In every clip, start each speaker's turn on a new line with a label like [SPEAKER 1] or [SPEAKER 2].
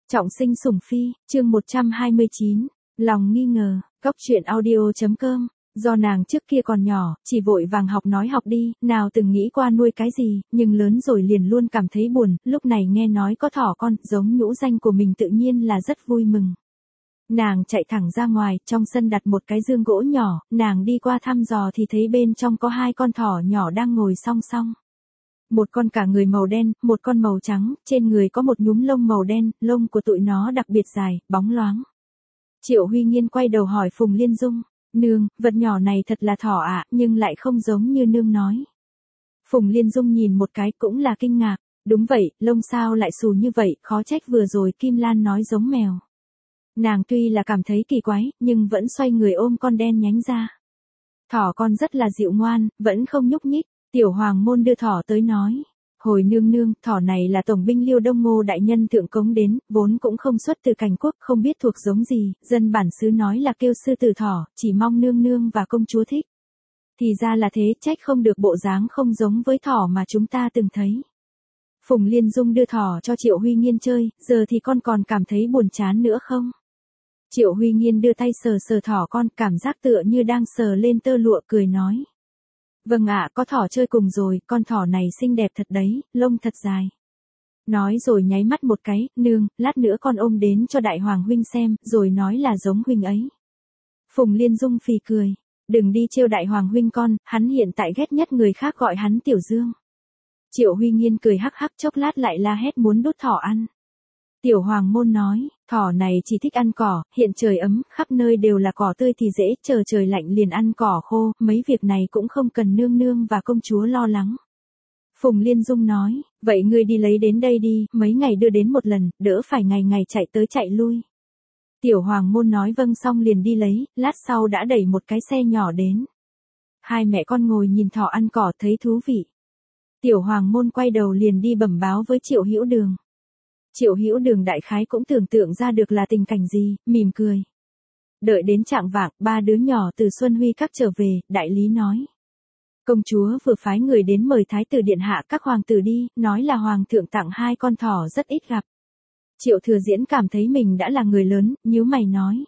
[SPEAKER 1] Trọng sinh sủng phi, chương 129, lòng nghi ngờ, Cốc truyện audio.com, do nàng trước kia còn nhỏ, chỉ vội vàng học nói học đi, nào từng nghĩ qua nuôi cái gì, nhưng lớn rồi liền luôn cảm thấy buồn, lúc này nghe nói có thỏ con, giống nhũ danh của mình tự nhiên là rất vui mừng. Nàng chạy thẳng ra ngoài, trong sân đặt một cái giường gỗ nhỏ, nàng đi qua thăm dò thì thấy bên trong có hai con thỏ nhỏ đang ngồi song song. Một con cả người màu đen, một con màu trắng, trên người có một nhúm lông màu đen, lông của tụi nó đặc biệt dài, bóng loáng. Triệu Huy Nghiên quay đầu hỏi Phùng Liên Dung, nương, vật nhỏ này thật là thỏ ạ, nhưng lại không giống như nương nói. Phùng Liên Dung nhìn một cái cũng là kinh ngạc, đúng vậy, lông sao lại xù như vậy, khó trách vừa rồi Kim Lan nói giống mèo. Nàng tuy là cảm thấy kỳ quái, nhưng vẫn xoay người ôm con đen nhánh ra. Thỏ con rất là dịu ngoan, vẫn không nhúc nhích. Tiểu Hoàng Môn đưa thỏ tới nói, hồi nương nương, thỏ này là tổng binh Liêu Đông Ngô đại nhân thượng cống đến, vốn cũng không xuất từ cảnh quốc, không biết thuộc giống gì, dân bản xứ nói là kêu sư tử thỏ, chỉ mong nương nương và công chúa thích. Thì ra là thế, trách không được bộ dáng không giống với thỏ mà chúng ta từng thấy. Phùng Liên Dung đưa thỏ cho Triệu Huy Nghiên chơi, giờ thì con còn cảm thấy buồn chán nữa không? Triệu Huy Nghiên đưa tay sờ sờ thỏ con, cảm giác tựa như đang sờ lên tơ lụa, cười nói. Vâng ạ, có thỏ chơi cùng rồi, con thỏ này xinh đẹp thật đấy, lông thật dài. Nói rồi nháy mắt một cái, nương, lát nữa con ôm đến cho đại hoàng huynh xem, rồi nói là giống huynh ấy. Phùng Liên Dung phì cười, đừng đi trêu đại hoàng huynh con, hắn hiện tại ghét nhất người khác gọi hắn Tiểu Dương. Triệu Huy Nghiên cười hắc hắc, chốc lát lại la hét muốn đút thỏ ăn. Tiểu Hoàng Môn nói, thỏ này chỉ thích ăn cỏ, hiện trời ấm, khắp nơi đều là cỏ tươi thì dễ, chờ trời lạnh liền ăn cỏ khô, mấy việc này cũng không cần nương nương và công chúa lo lắng. Phùng Liên Dung nói, vậy ngươi đi lấy đến đây đi, mấy ngày đưa đến một lần, đỡ phải ngày ngày chạy tới chạy lui. Tiểu Hoàng Môn nói vâng xong liền đi lấy, lát sau đã đẩy một cái xe nhỏ đến. Hai mẹ con ngồi nhìn thỏ ăn cỏ thấy thú vị. Tiểu Hoàng Môn quay đầu liền đi bẩm báo với Triệu Hữu Đường. Triệu Hữu Đường đại khái cũng tưởng tượng ra được là tình cảnh gì, mỉm cười. Đợi đến trạng vạng, ba đứa nhỏ từ Xuân Huy các trở về, đại lý nói. Công chúa vừa phái người đến mời thái tử điện hạ các hoàng tử đi, nói là hoàng thượng tặng hai con thỏ rất ít gặp. Triệu Thừa Diễn cảm thấy mình đã là người lớn, nhíu mày nói.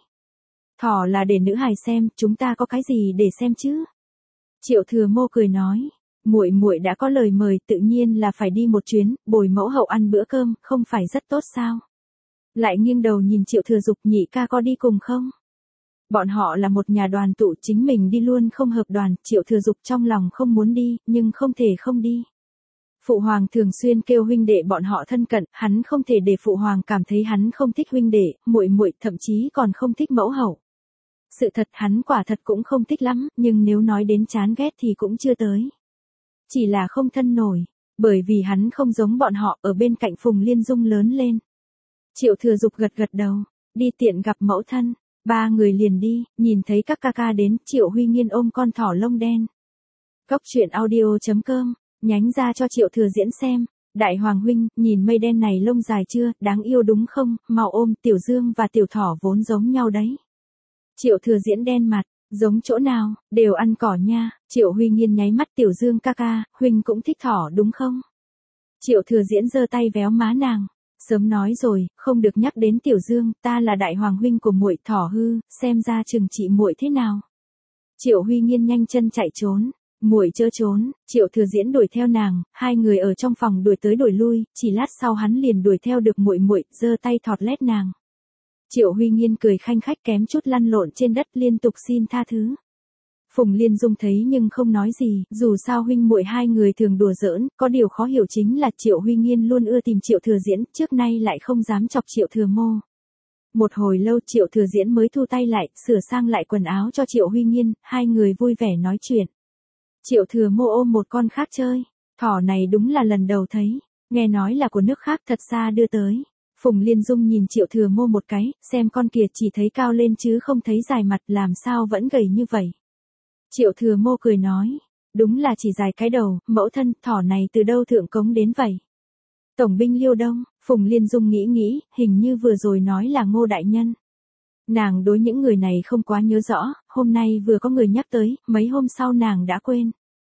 [SPEAKER 1] Thỏ là để nữ hài xem, chúng ta có cái gì để xem chứ? Triệu Thừa Mô cười nói. Muội muội đã có lời mời, tự nhiên là phải đi một chuyến, bồi mẫu hậu ăn bữa cơm, không phải rất tốt sao? Lại nghiêng đầu nhìn Triệu Thừa Dục, nhị ca có đi cùng không? Bọn họ là một nhà đoàn tụ, chính mình đi luôn không hợp đoàn, Triệu Thừa Dục trong lòng không muốn đi, nhưng không thể không đi. Phụ hoàng thường xuyên kêu huynh đệ bọn họ thân cận, hắn không thể để phụ hoàng cảm thấy hắn không thích huynh đệ, muội muội thậm chí còn không thích mẫu hậu. Sự thật hắn quả thật cũng không thích lắm, nhưng nếu nói đến chán ghét thì cũng chưa tới. Chỉ là không thân nổi, bởi vì hắn không giống bọn họ ở bên cạnh Phùng Liên Dung lớn lên. Triệu Thừa Dục gật gật đầu, đi tiện gặp mẫu thân, ba người liền đi, nhìn thấy các ca ca đến, Triệu Huy Nghiên ôm con thỏ lông đen. Cốc truyện audio.com, nhánh ra cho Triệu Thừa Diễn xem, đại hoàng huynh, nhìn mây đen này lông dài chưa, đáng yêu đúng không, mau ôm, Tiểu Dương và Tiểu Thỏ vốn giống nhau đấy. Triệu Thừa Diễn đen mặt. Giống chỗ nào, đều ăn cỏ nha, Triệu Huy Nghiên nháy mắt, Tiểu Dương ca ca, huynh cũng thích thỏ đúng không? Triệu Thừa Diễn giơ tay véo má nàng, sớm nói rồi, không được nhắc đến Tiểu Dương, ta là đại hoàng huynh của muội, thỏ hư, xem ra chừng trị muội thế nào. Triệu Huy Nghiên nhanh chân chạy trốn, muội chớ trốn, Triệu Thừa Diễn đuổi theo nàng, hai người ở trong phòng đuổi tới đuổi lui, chỉ lát sau hắn liền đuổi theo được muội muội, giơ tay thọt lét nàng. Triệu Huy Nghiên cười khanh khách kém chút lăn lộn trên đất liên tục xin tha thứ. Phùng Liên Dung thấy nhưng không nói gì, dù sao huynh muội hai người thường đùa giỡn, có điều khó hiểu chính là Triệu Huy Nghiên luôn ưa tìm Triệu Thừa Diễn, trước nay lại không dám chọc Triệu Thừa Mô. Một hồi lâu Triệu Thừa Diễn mới thu tay lại, sửa sang lại quần áo cho Triệu Huy Nghiên, hai người vui vẻ nói chuyện. Triệu Thừa Mô ôm một con khác chơi, thỏ này đúng là lần đầu thấy, nghe nói là của nước khác thật xa đưa tới. Phùng Liên Dung nhìn Triệu Thừa Mô một cái, xem con kia chỉ thấy cao lên chứ không thấy dài mặt, làm sao vẫn gầy như vậy. Triệu Thừa Mô cười nói, đúng là chỉ dài cái đầu, mẫu thân, thỏ này từ đâu thượng cống đến vậy? Tổng binh Liêu Đông, Phùng Liên Dung nghĩ, hình như vừa rồi nói là Ngô đại nhân. Nàng đối những người này không quá nhớ rõ, hôm nay vừa có người nhắc tới, mấy hôm sau nàng đã quên.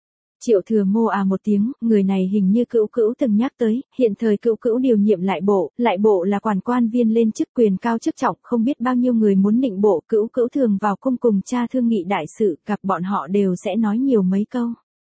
[SPEAKER 1] Triệu Thừa Mô à một tiếng, người này hình như Cữu Cữu từng nhắc tới, hiện thời Cữu Cữu điều nhiệm lại bộ là quản quan viên lên chức quyền cao chức trọng, không biết bao nhiêu người muốn nịnh bộ, Cữu Cữu thường vào cung cùng cha thương nghị đại sự, gặp bọn họ đều sẽ nói nhiều mấy câu.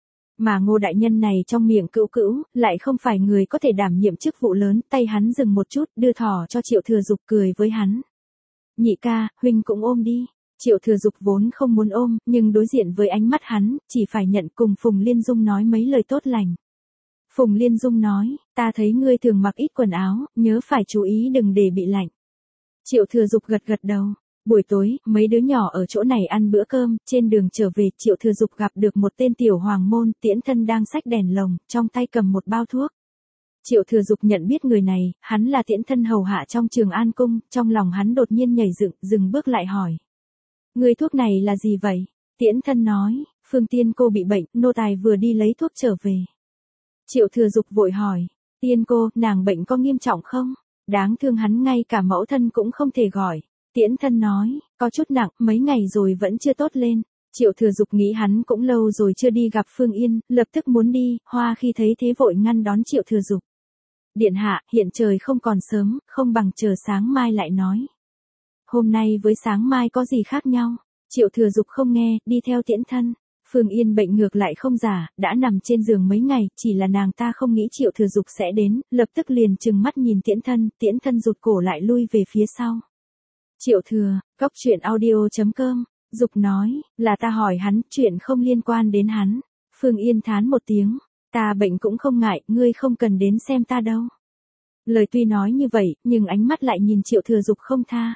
[SPEAKER 1] Mà Ngô đại nhân này trong miệng Cữu Cữu, lại không phải người có thể đảm nhiệm chức vụ lớn, tay hắn dừng một chút, đưa thỏ cho Triệu Thừa Dục cười với hắn. Nhị ca, huynh cũng ôm đi. Triệu Thừa Dục vốn không muốn ôm, nhưng đối diện với ánh mắt hắn, chỉ phải nhận cùng Phùng Liên Dung nói mấy lời tốt lành. Phùng Liên Dung nói, ta thấy ngươi thường mặc ít quần áo, nhớ phải chú ý đừng để bị lạnh. Triệu Thừa Dục gật gật đầu. Buổi tối, mấy đứa nhỏ ở chỗ này ăn bữa cơm, trên đường trở về, Triệu Thừa Dục gặp được một tên tiểu hoàng môn, Tiễn Thân đang xách đèn lồng, trong tay cầm một bao thuốc. Triệu Thừa Dục nhận biết người này, hắn là Tiễn Thân hầu hạ trong Trường An cung, trong lòng hắn đột nhiên nhảy dựng, dừng bước lại hỏi. Người thuốc này là gì vậy? Tiễn Thân nói, Phương Tiên cô bị bệnh, nô tài vừa đi lấy thuốc trở về. Triệu Thừa Dục vội hỏi, Tiên cô, nàng bệnh có nghiêm trọng không? Đáng thương hắn ngay cả mẫu thân cũng không thể gọi. Tiễn Thân nói, có chút nặng, mấy ngày rồi vẫn chưa tốt lên. Triệu Thừa Dục nghĩ hắn cũng lâu rồi chưa đi gặp Phương Yên, lập tức muốn đi, Hoa khi thấy thế vội ngăn đón Triệu Thừa Dục. Điện hạ, hiện trời không còn sớm, không bằng chờ sáng mai lại nói. Hôm nay với sáng mai có gì khác nhau? Triệu Thừa Dục không nghe, đi theo Tiễn Thân. Phương Yên bệnh ngược lại không giả, đã nằm trên giường mấy ngày, chỉ là nàng ta không nghĩ Triệu Thừa Dục sẽ đến, lập tức liền trừng mắt nhìn Tiễn Thân rụt cổ lại lui về phía sau. Triệu Thừa, Cóc Truyện Audio.com, Dục nói, là ta hỏi hắn, chuyện không liên quan đến hắn. Phương Yên thán một tiếng, ta bệnh cũng không ngại, ngươi không cần đến xem ta đâu. Lời tuy nói như vậy, nhưng ánh mắt lại nhìn Triệu Thừa Dục không tha.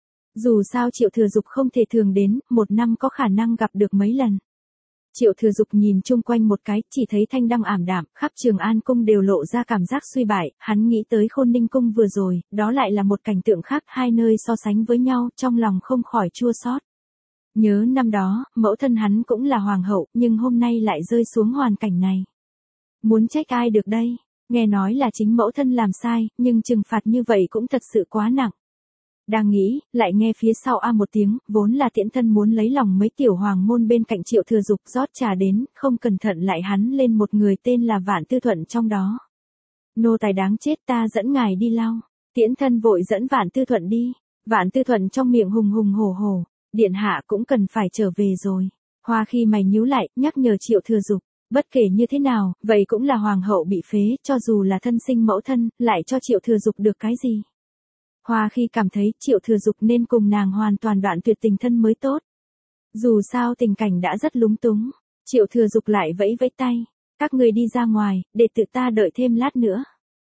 [SPEAKER 1] Dù sao Triệu Thừa Dục không thể thường đến, một năm có khả năng gặp được mấy lần. Triệu Thừa Dục nhìn chung quanh một cái, chỉ thấy thanh đăng ảm đạm, khắp Trường An cung đều lộ ra cảm giác suy bại, hắn nghĩ tới Khôn Ninh cung vừa rồi, đó lại là một cảnh tượng khác, hai nơi so sánh với nhau, trong lòng không khỏi chua xót. Nhớ năm đó, mẫu thân hắn cũng là hoàng hậu, nhưng hôm nay lại rơi xuống hoàn cảnh này. Muốn trách ai được đây? Nghe nói là chính mẫu thân làm sai, nhưng trừng phạt như vậy cũng thật sự quá nặng. Đang nghĩ, lại nghe phía sau a một tiếng, vốn là Tiễn Thân muốn lấy lòng mấy tiểu hoàng môn bên cạnh Triệu Thừa Dục rót trà đến, không cẩn thận lại hắn lên một người tên là Vạn Tư Thuận trong đó. Nô tài đáng chết, ta dẫn ngài đi lau. Tiễn Thân vội dẫn Vạn Tư Thuận đi. Vạn Tư Thuận trong miệng hùng hùng hổ hổ, điện hạ cũng cần phải trở về rồi. Hoa khi mày nhíu lại, nhắc nhở Triệu Thừa Dục, bất kể như thế nào, vậy cũng là hoàng hậu bị phế, cho dù là thân sinh mẫu thân, lại cho Triệu Thừa Dục được cái gì? Hoa khi cảm thấy Triệu Thừa Dục nên cùng nàng hoàn toàn đoạn tuyệt tình thân mới tốt. Dù sao tình cảnh đã rất lúng túng, Triệu Thừa Dục lại vẫy vẫy tay, các người đi ra ngoài, để tự ta đợi thêm lát nữa.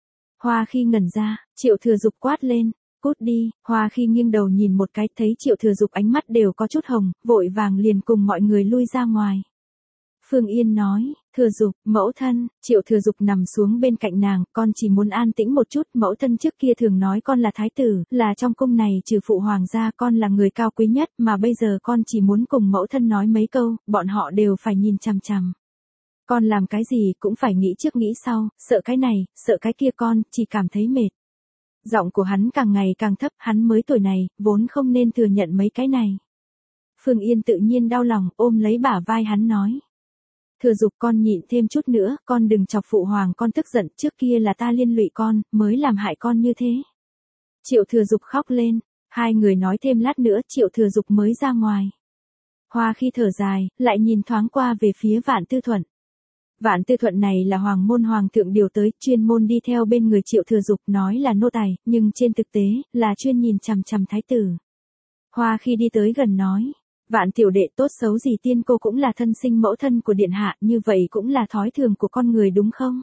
[SPEAKER 1] Hoa khi ngẩn ra, Triệu Thừa Dục quát lên, cút đi. Hoa khi nghiêng đầu nhìn một cái, thấy Triệu Thừa Dục ánh mắt đều có chút hồng, vội vàng liền cùng mọi người lui ra ngoài. Phương Yên nói, Thừa Dục, mẫu thân. Triệu Thừa Dục nằm xuống bên cạnh nàng, con chỉ muốn an tĩnh một chút, mẫu thân trước kia thường nói con là thái tử, là trong cung này trừ phụ hoàng gia con là người cao quý nhất, mà bây giờ con chỉ muốn cùng mẫu thân nói mấy câu, bọn họ đều phải nhìn chằm chằm. Con làm cái gì cũng phải nghĩ trước nghĩ sau, sợ cái này, sợ cái kia, con chỉ cảm thấy mệt. Giọng của hắn càng ngày càng thấp, hắn mới tuổi này, vốn không nên thừa nhận mấy cái này. Phương Yên tự nhiên đau lòng, ôm lấy bả vai hắn nói. Thừa Dục, con nhịn thêm chút nữa, con đừng chọc phụ hoàng con tức giận, trước kia là ta liên lụy con, mới làm hại con như thế. Triệu Thừa Dục khóc lên, hai người nói thêm lát nữa, Triệu Thừa Dục mới ra ngoài. Hoa khi thở dài, lại nhìn thoáng qua về phía Vạn Tư Thuận. Vạn Tư Thuận này là hoàng môn hoàng thượng điều tới, chuyên môn đi theo bên người Triệu Thừa Dục, nói là nô tài, nhưng trên thực tế, là chuyên nhìn chằm chằm thái tử. Hoa khi đi tới gần nói. Vạn tiểu đệ, tốt xấu gì tiên cô cũng là thân sinh mẫu thân của điện hạ, như vậy cũng là thói thường của con người đúng không?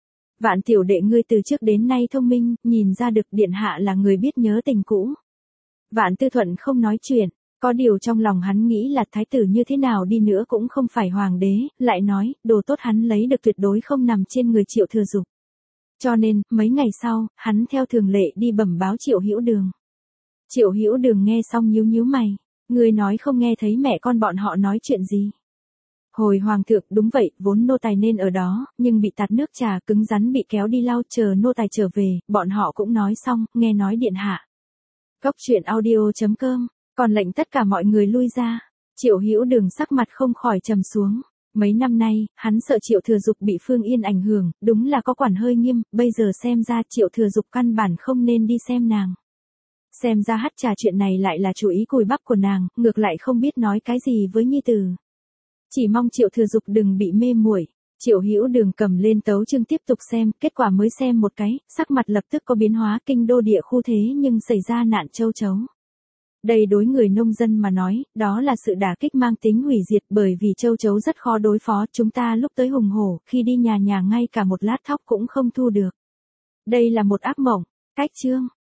[SPEAKER 1] Vạn tiểu đệ, ngươi từ trước đến nay thông minh, nhìn ra được điện hạ là người biết nhớ tình cũ. Vạn Tư Thuận không nói chuyện, có điều trong lòng hắn nghĩ là thái tử như thế nào đi nữa cũng không phải hoàng đế, lại nói, đồ tốt hắn lấy được tuyệt đối không nằm trên người Triệu Thừa Dục. Cho nên, mấy ngày sau, hắn theo thường lệ đi bẩm báo Triệu Hữu Đường. Triệu Hữu Đường nghe xong nhíu nhíu mày. Ngươi nói không nghe thấy mẹ con bọn họ nói chuyện gì? Hồi hoàng thượng, đúng vậy, vốn nô tài nên ở đó, nhưng bị tạt nước trà, cứng rắn bị kéo đi lau, chờ nô tài trở về, bọn họ cũng nói xong, nghe nói điện hạ. Cóc Truyện Audio.com, còn lệnh tất cả mọi người lui ra. Triệu Hữu Đường sắc mặt không khỏi trầm xuống. Mấy năm nay, hắn sợ Triệu Thừa Dục bị Phương Yên ảnh hưởng, đúng là có quản hơi nghiêm, bây giờ xem ra Triệu Thừa Dục căn bản không nên đi xem nàng. Xem ra hát trà chuyện này lại là chủ ý cùi bắp của nàng, ngược lại không biết nói cái gì với nhi tử. Chỉ mong Triệu Thừa Dục đừng bị mê muội. Triệu Hữu Đường cầm lên tấu chương tiếp tục xem, kết quả mới xem một cái, sắc mặt lập tức có biến hóa, kinh đô địa khu thế nhưng xảy ra nạn châu chấu. Đây đối người nông dân mà nói, đó là sự đả kích mang tính hủy diệt, bởi vì châu chấu rất khó đối phó, chúng ta lúc tới hùng hổ, khi đi nhà ngay cả một lát thóc cũng không thu được. Đây là một ác mộng. Cách chương